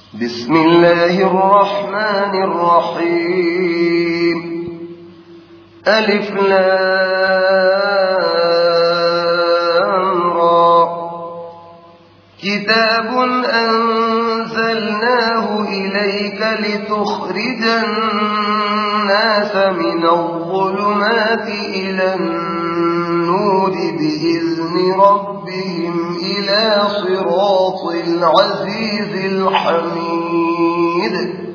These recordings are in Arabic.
بسم الله الرحمن الرحيم. ألف لام را. كتاب أنزلناه إليك لتخرج الناس من الظلمات إلى النور بإذن ربهم إلى صراط العزيز الحميد.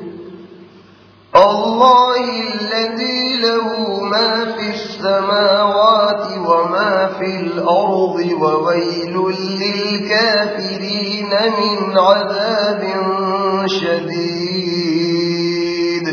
الله الذي له ما في السماوات وما في الأرض وويل للكافرين من عذاب شديد.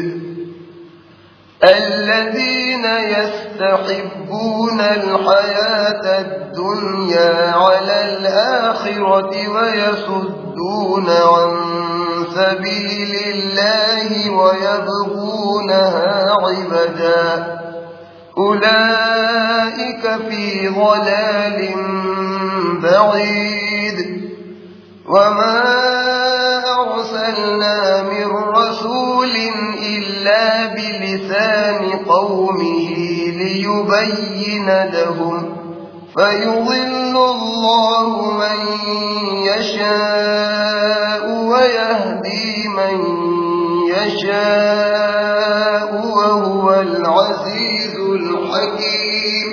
الذين يستحبون الحياة الدنيا على الآخرة ويصدون عن سبيل الله ويبغونها عوجا أولئك في ضلال بعيد. وما أرسلنا من رسول إلا بلسان قومه ليبين لهم فيضل الله من يشاء ويهدي من يشاء وهو العزيز الحكيم.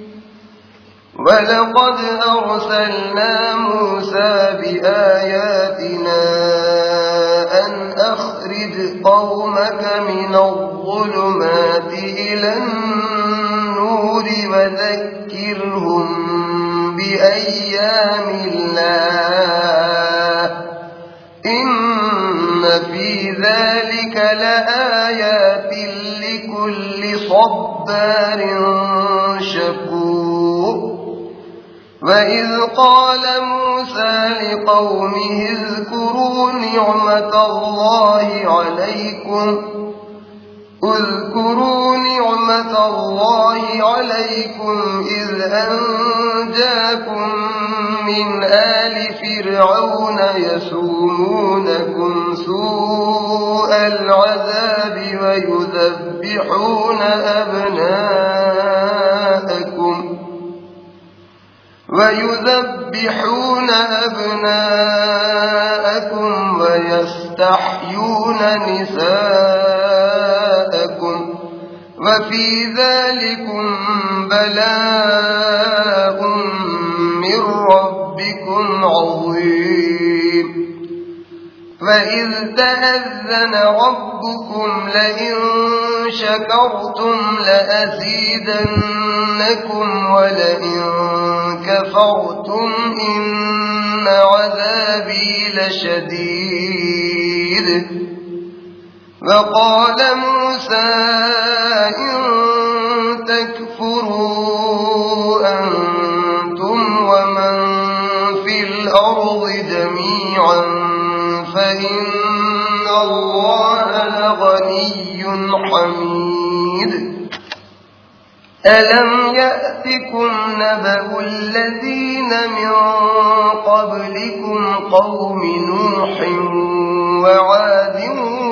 ولقد أرسلنا موسى بآياتنا أن أخرج قومك من الظلمات إلى النور وذكرهم بأيام الله إن في ذلك لآيات لكل صبار شكور. وإذ قال موسى لقومه اذكروا نعمة الله عليكم إذ أنجاكم من آل فرعون يسومونكم سوء العذاب ويذبحون أبناءكم ويستحيون نساءكم وفي ذلكم بلاء من ربكم عظيم. فإذ تأذن ربكم لئن شكرتم لأزيدنكم ولئن كفرتم إن عذابي لشديد. وقال موسى إن تكفروا أنتم ومن في الأرض جميعا فإن الله لغني حميد. ألم يأتكم نبأ الذين من قبلكم قوم نوح وعاد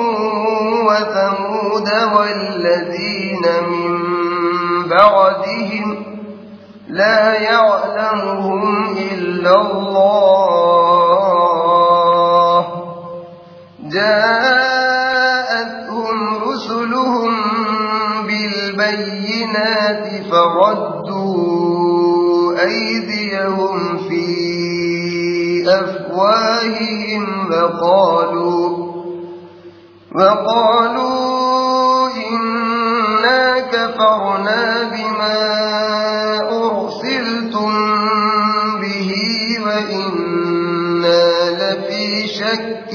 وثمود والذين من بعدهم لا يعلمهم إلا الله. جاءتهم رسلهم بالبينات فردوا أيديهم في أفواههم وقالوا إنا كفرنا بما أرسلتم به وإنا لفي شك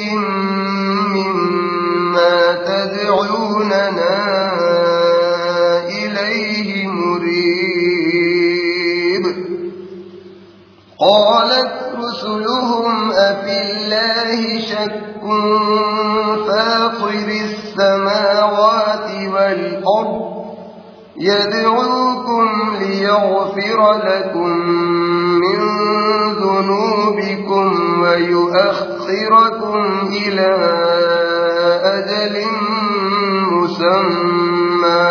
مما تدعوننا إليه مريب. قالت رسلهم أفي الله شك فاطر السماوات والأرض يدعوكم ليغفر لكم من ذنوبكم ويؤخركم إلى أجل مسمى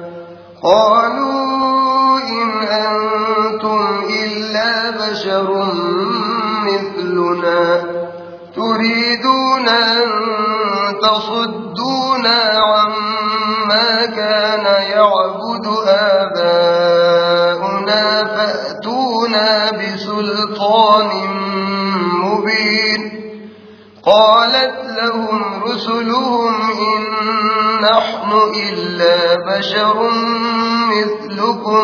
قالوا إن أنتم إلا بشر مثلنا تريدون أن تصدونا عما كان يعبد آباؤنا فأتونا بسلطان مبين قالت لهم رسلهم إن نحن إلا بشر مثلكم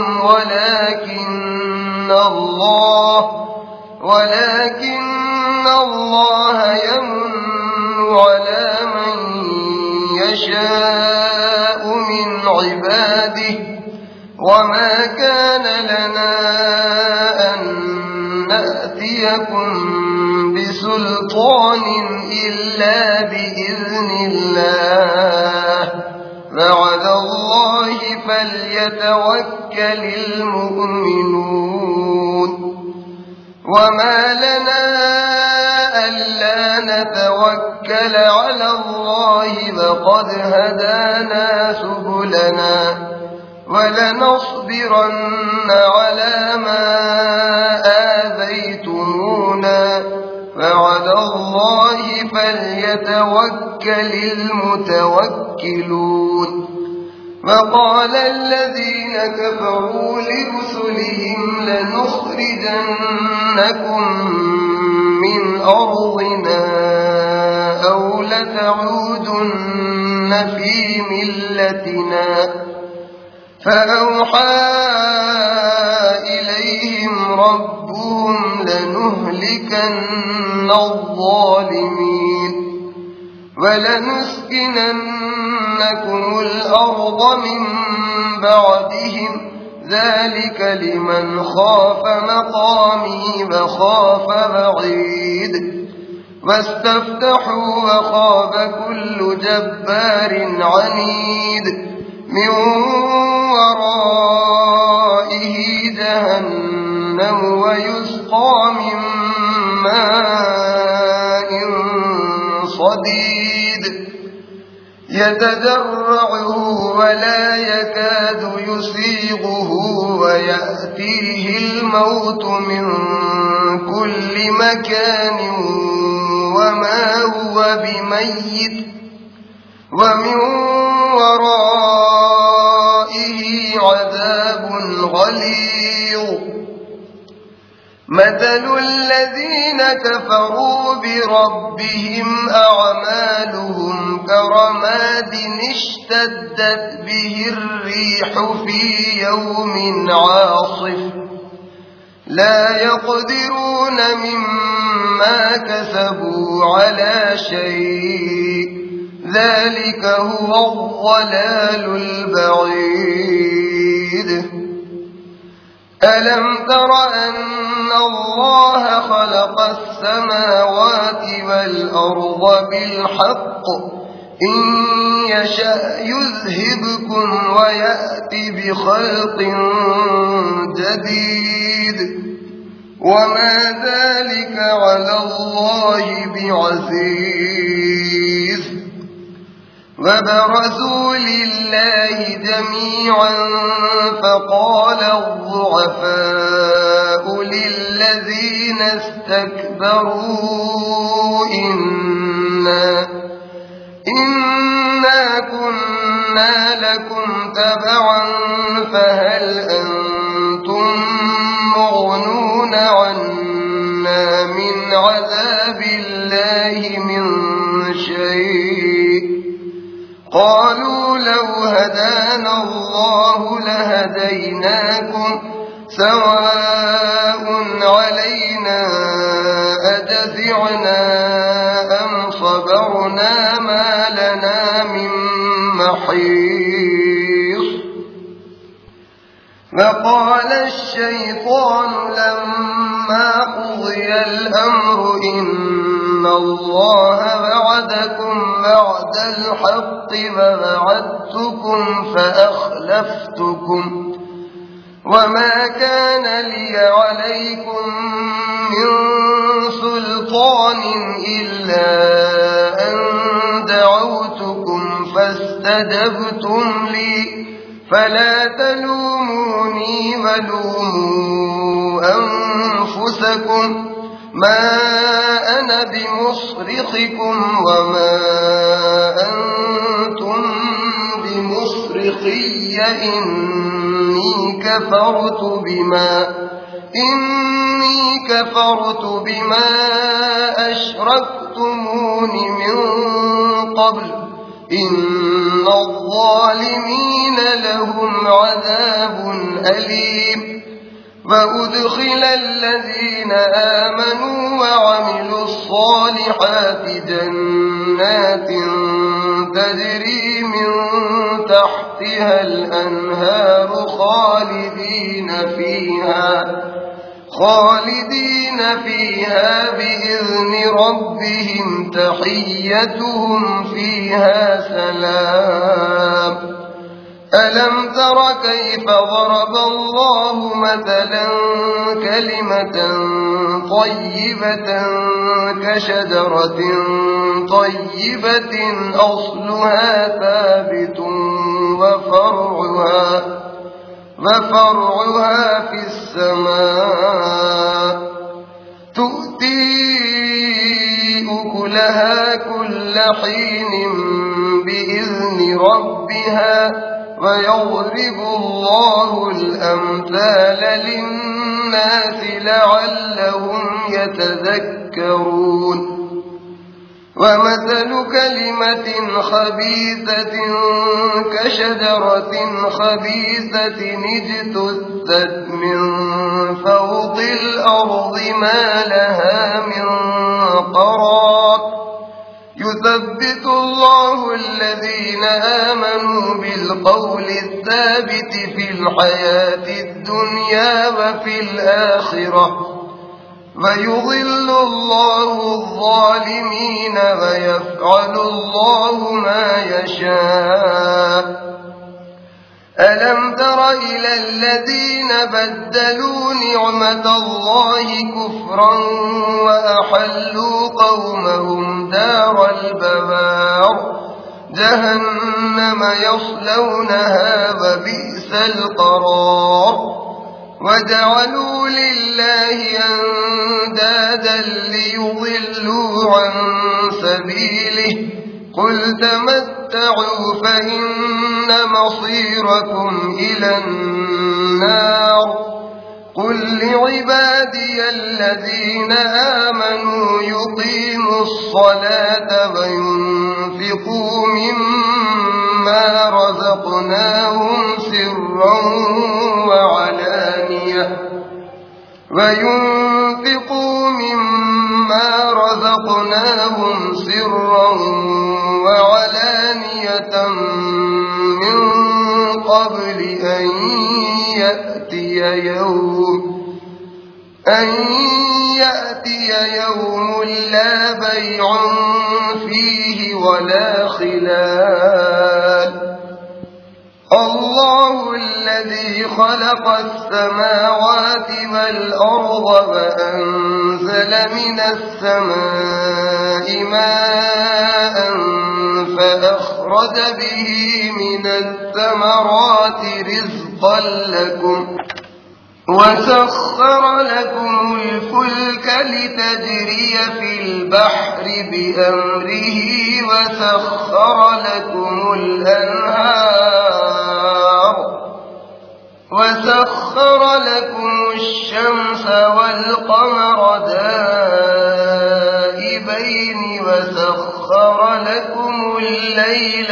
ولكن الله يمن على من يشاء من عباده وما كان لنا أن نأتيكم بسلطان إلا بإذن الله وعلى الله فليتوكل المؤمنون وما لنا ألا نتوكل على الله وقد هدانا سبلنا ولنصبرن على ما آذيتمونا وعلى الله فليتوكل المتوكلون وقال الذين كفروا لرسلهم لنخرجنكم من أرضنا أو لتعودن في ملتنا فأوحى إليهم ربهم لنهلكن الظالمين ولنسكننكم الأرض من بعدهم ذلك لمن خاف مقامي وخاف وعيد واستفتحوا وخاب كل جبار عنيد من ورائه جهنم ويسقى من ماء صديد يتجرعه ولا يكاد يسيغه ويأتيه الموت من كل مكان وما هو بميت ومن ورائه عذاب غليظ مثل الذين كفروا بربهم أعمالهم كرماد اشتدت به الريح في يوم عاصف لا يقدرون مما كسبوا على شيء ذلك هو الضلال البعيد ألم تر أن الله خلق السماوات والأرض بالحق إن يشأ يذهبكم ويأتي بخلق جديد وما ذلك على الله بعزيز وبرزوا لله جميعا فقال الضعفاء للذين استكبروا إنا كنا لكم تبعا فهل أنتم مغنون عنا من عذاب الله من شيء قالوا لو هدانا الله لهديناكم سواء علينا أجزعنا أم صبرنا ما لنا من محيص وقال الشيطان لما قضي الأمر إن الله وعدكم وعد الحق ووعدتكم وما كان لي عليكم من سلطان إلا أن دعوتكم فاستجبتم لي فلا تلوموني ولوموا أنفسكم ما أنا بمصرخكم وما أنتم بمصرخي إني كفرت بما أشركتمون من قبل إن الظالمين لهم عذاب أليم وأدخل الذين آمنوا وعملوا الصالحات جنات تجري من تحتها الأنهار خالدين فيها بإذن ربهم تحيتهم فيها سلام ألم تر كيف ضرب الله مثلا كلمة طيبة كشجرة طيبة أصلها ثابت وفرعها في السماء تؤتي أكلها كل حين بإذن ربها ويضرب الله الأمثال للناس لعلهم يتذكرون ومثل كلمة خبيثة كشجرة خبيثة اجتثت من فوق الأرض ما لها من قرار يثبت الله الذين آمنوا بالقول الثابت في الحياة الدنيا وفي الآخرة ويضل الله الظالمين ويفعل الله ما يشاء ألم تر إلى الذين بدلوا نعمة الله كفرا وأحلوا قومهم دار البوار جهنم يصلونها وبئس القرار وجعلوا لله أندادا ليضلوا عن سبيله قل تمتعوا فإن مصيركم إلى النار قل لعبادي الذين آمنوا يقيموا الصلاة وينفقوا مما رزقناهم سرا وعلانية من قبل أن يأتي يوم لا بيع فيه ولا خلال الله الذي خلق السماوات والأرض وأنزل من السماء ماء فأخرج به من الثمرات رزقا لكم وسخر لكم الفلك لتجري في البحر بأمره وسخر لكم الشمس والقمر دائبين وسخر لكم الليل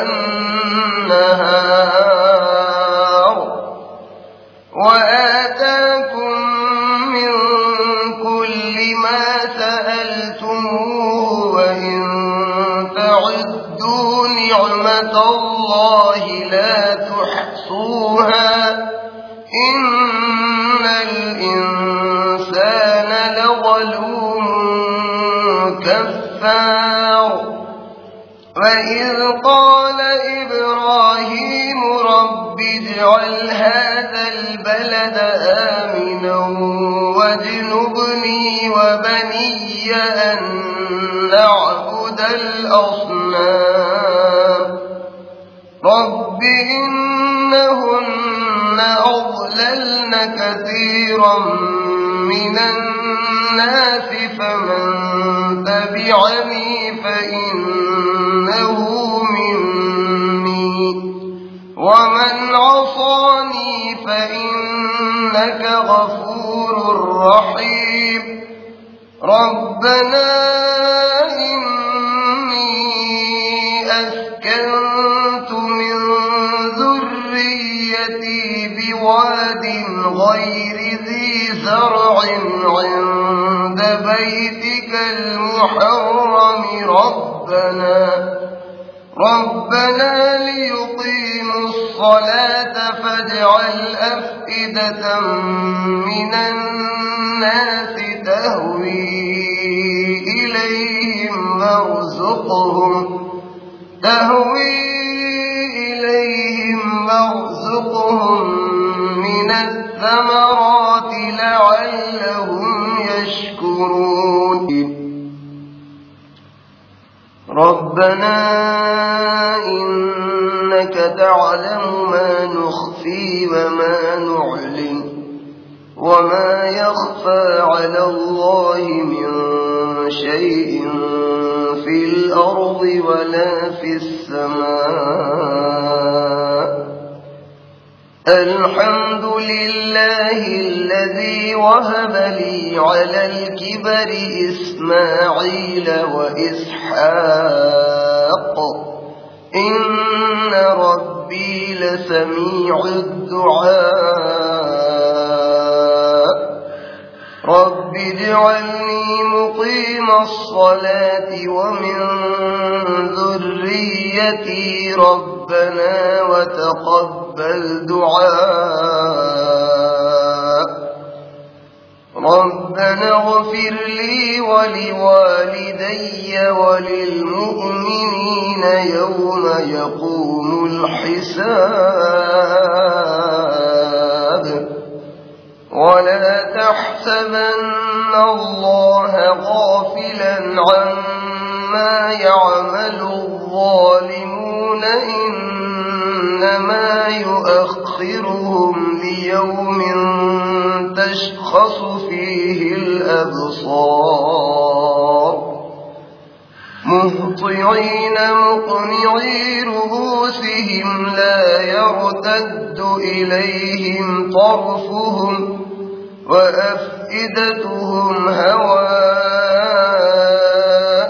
والنهار وآتاكم من كل ما سألتموه وإن تعدوا نعمة الله لا تحصوها إن الإنسان لظلوم كفار وإذ قال إبراهيم رب اجعل هذا البلد آمنا واجنبني وبني أن نعبد الأصنام رب إنهن أضللن كثيرا من الناس فمن تبعني فإنه مني ومن عصاني فإنك غفور رحيم ربنا إني أسكنت من ذريتي بواد غير ذي زرع عند بيتك المحرم ربنا ليقيموا الصلاة فاجعل أفئدة من الناس تهوي إليهم وارزقهم من الثمرات لعلهم يشكرون ربنا إنك تعلم ما نخفي وما نعلن وما يخفى على الله من شيء في الأرض ولا في السماء الحمد لله الذي وهب لي على الكبر إسماعيل وإسحاق إن ربي لسميع الدعاء رب اجعلني مقيم الصلاة ومن ذريتي ربنا وتقبل دعاء ربنا اغفر لي ولوالدي وللمؤمنين يوم يقوم الحساب ولا تحسبن الله غافلا عما يعمل الظالمون إنما يؤخرهم ليوم تشخص فيه الأبصار مهطعين مقنعي رؤوسهم لا يرتد إليهم طرفهم وأفئدتهم هواء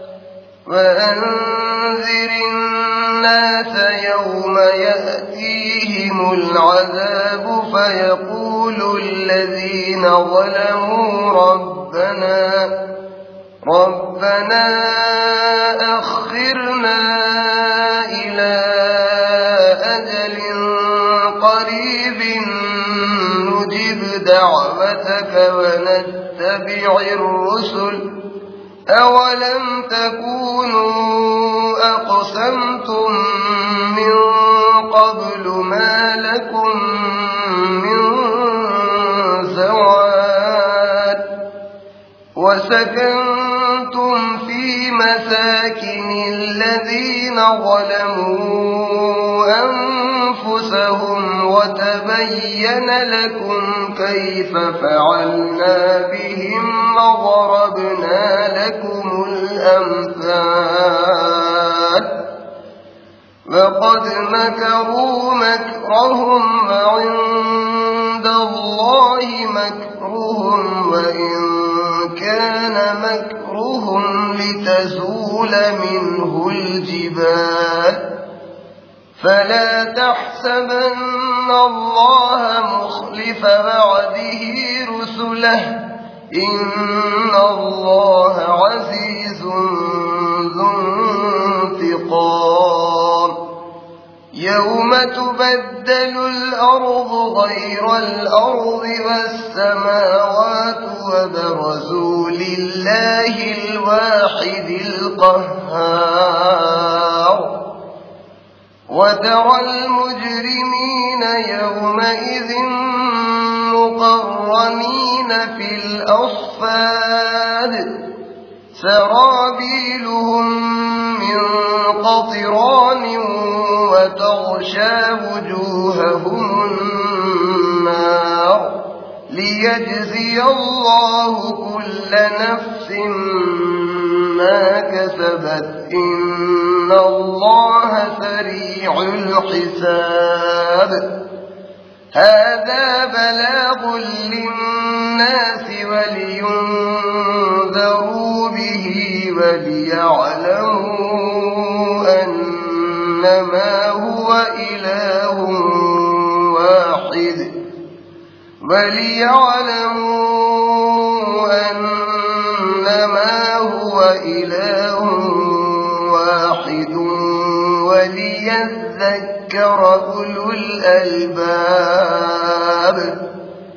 وأنذر الناس يوم يأتيهم العذاب فيقول الذين ظلموا ربنا أخرنا إلى أجل قريب نجب دعوتك ونتبع الرسل أولم تكونوا أقسمتم من قبل ما لكم من زوال وسكنتم في مساكن الذين ظلموا أنفسهم وتبين لكم كيف فعلنا بهم وضربنا لكم الأمثال وقد مكروا مكرهم وعند الله مكرهم وإن كان مكرهم لتزول منه الجبال فلا تحسبن الله مخلف وعده رسله إن الله عزيز ذو انتقام يوم تبدل الأرض غير الأرض والسماوات وبرزوا لله الواحد القهار وترى المجرمين يومئذ مقرنين في الأصفاد سرابيلهم من قطران وتغشى وجوههم النار ليجزي الله كل نفس ما كسبت إن الله سريع الحساب هذا بلاغ للناس ولينذروا به وليعلموا أنما هو إله واحد وليذكر أولو الألباب